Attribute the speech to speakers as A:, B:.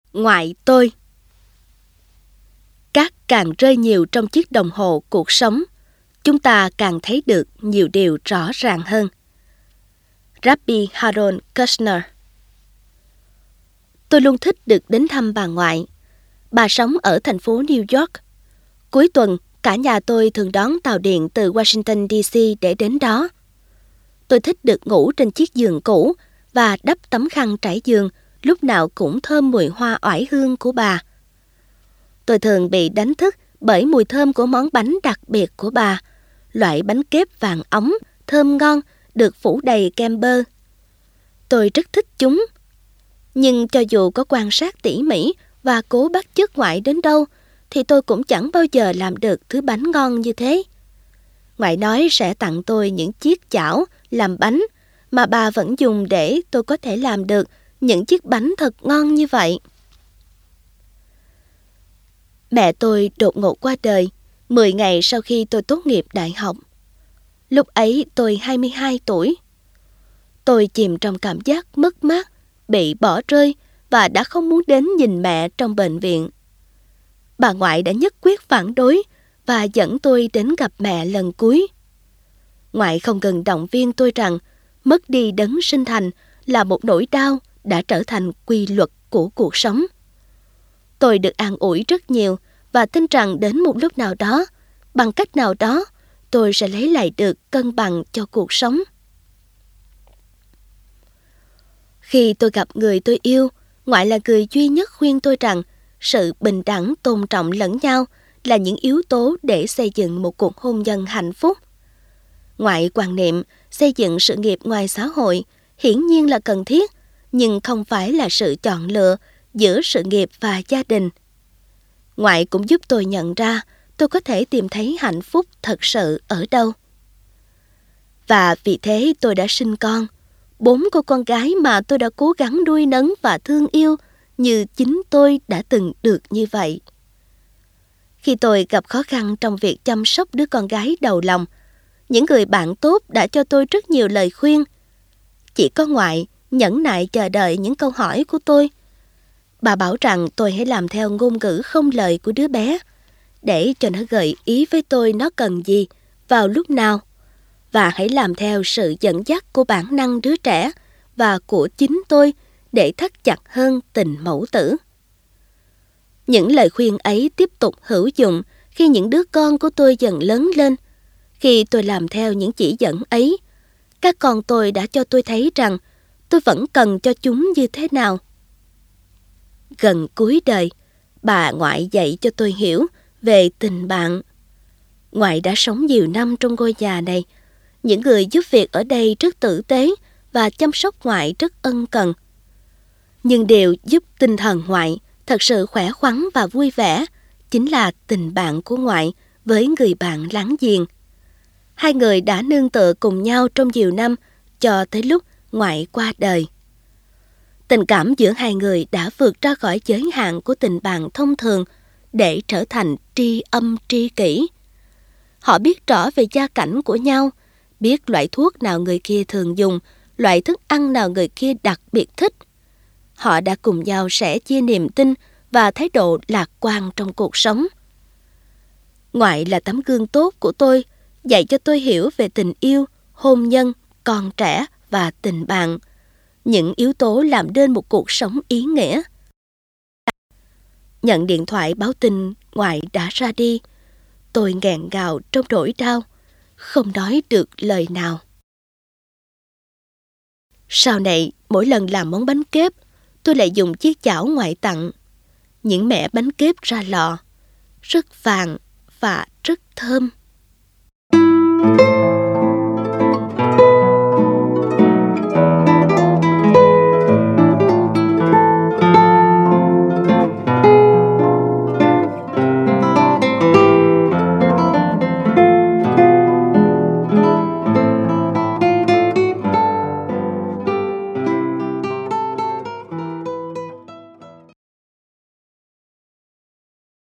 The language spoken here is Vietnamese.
A: Ngoại tôi. Cát càng rơi nhiều trong chiếc đồng hồ cuộc sống, chúng ta càng thấy được nhiều điều rõ ràng hơn. Rabbi Haron Kushner. Tôi luôn thích được đến thăm bà ngoại. Bà sống ở thành phố New York. Cuối tuần, cả nhà tôi thường đón tàu điện từ Washington DC để đến đó. Tôi thích được ngủ trên chiếc giường cũ và đắp tấm khăn trải giường, lúc nào cũng thơm mùi hoa oải hương của bà. Tôi thường bị đánh thức bởi mùi thơm của món bánh đặc biệt của bà, loại bánh kép vàng óng, thơm ngon, được phủ đầy kem bơ. Tôi rất thích chúng. Nhưng cho dù có quan sát tỉ mỉ và cố bắt chước ngoại đến đâu, thì tôi cũng chẳng bao giờ làm được thứ bánh ngon như thế. Ngoại nói sẽ tặng tôi những chiếc chảo làm bánh mà bà vẫn dùng để tôi có thể làm được những chiếc bánh thật ngon như vậy. Mẹ tôi đột ngột qua đời 10 ngày sau khi tôi tốt nghiệp đại học. Lúc ấy tôi 22 tuổi. Tôi chìm trong cảm giác mất mát, bị bỏ rơi và đã không muốn đến nhìn mẹ trong bệnh viện. Bà ngoại đã nhất quyết phản đối và dẫn tôi đến gặp mẹ lần cuối. Ngoại không ngừng động viên tôi rằng mất đi đấng sinh thành là một nỗi đau đã trở thành quy luật của cuộc sống. Tôi được an ủi rất nhiều và tin rằng đến một lúc nào đó, bằng cách nào đó, tôi sẽ lấy lại được cân bằng cho cuộc sống. Khi tôi gặp người tôi yêu, ngoại là người duy nhất khuyên tôi rằng sự bình đẳng, tôn trọng lẫn nhau là những yếu tố để xây dựng một cuộc hôn nhân hạnh phúc. Ngoại quan niệm xây dựng sự nghiệp ngoài xã hội hiển nhiên là cần thiết, nhưng không phải là sự chọn lựa giữa sự nghiệp và gia đình. Ngoại cũng giúp tôi nhận ra tôi có thể tìm thấy hạnh phúc thật sự ở đâu. Và vì thế tôi đã sinh con, 4 cô con gái mà tôi đã cố gắng nuôi nấng và thương yêu như chính tôi đã từng được như vậy. Khi tôi gặp khó khăn trong việc chăm sóc đứa con gái đầu lòng, những người bạn tốt đã cho tôi rất nhiều lời khuyên. Chỉ có ngoại nhẫn nại chờ đợi những câu hỏi của tôi. Bà bảo rằng tôi hãy làm theo ngôn ngữ không lời của đứa bé, để cho nó gợi ý với tôi nó cần gì, vào lúc nào, và hãy làm theo sự dẫn dắt của bản năng đứa trẻ và của chính tôi để thắt chặt hơn tình mẫu tử. Những lời khuyên ấy tiếp tục hữu dụng khi những đứa con của tôi dần lớn lên. Khi tôi làm theo những chỉ dẫn ấy, các con tôi đã cho tôi thấy rằng tôi vẫn cần cho chúng như thế nào. Gần cuối đời, bà ngoại dạy cho tôi hiểu về tình bạn. Ngoại đã sống nhiều năm trong ngôi nhà này. Những người giúp việc ở đây rất tử tế và chăm sóc ngoại rất ân cần. Nhưng điều giúp tinh thần ngoại thật sự khỏe khoắn và vui vẻ chính là tình bạn của ngoại với người bạn láng giềng. Hai người đã nương tựa cùng nhau trong nhiều năm cho tới lúc ngoại qua đời. Tình cảm giữa hai người đã vượt ra khỏi giới hạn của tình bạn thông thường để trở thành tri âm tri kỷ. Họ biết rõ về gia cảnh của nhau, biết loại thuốc nào người kia thường dùng, loại thức ăn nào người kia đặc biệt thích. Họ đã cùng nhau sẻ chia niềm tin và thái độ lạc quan trong cuộc sống. Ngoại là tấm gương tốt của tôi, dạy cho tôi hiểu về tình yêu, hôn nhân, con trẻ và tình bạn, những yếu tố làm nên một cuộc sống ý nghĩa. Nhận điện thoại báo tin ngoại đã ra đi, tôi nghẹn ngào trong nỗi đau, không nói được lời nào. Sau này, mỗi lần làm món bánh kép, tôi lại dùng chiếc chảo ngoại tặng. Những mẻ bánh kép ra lò, rất vàng và rất thơm.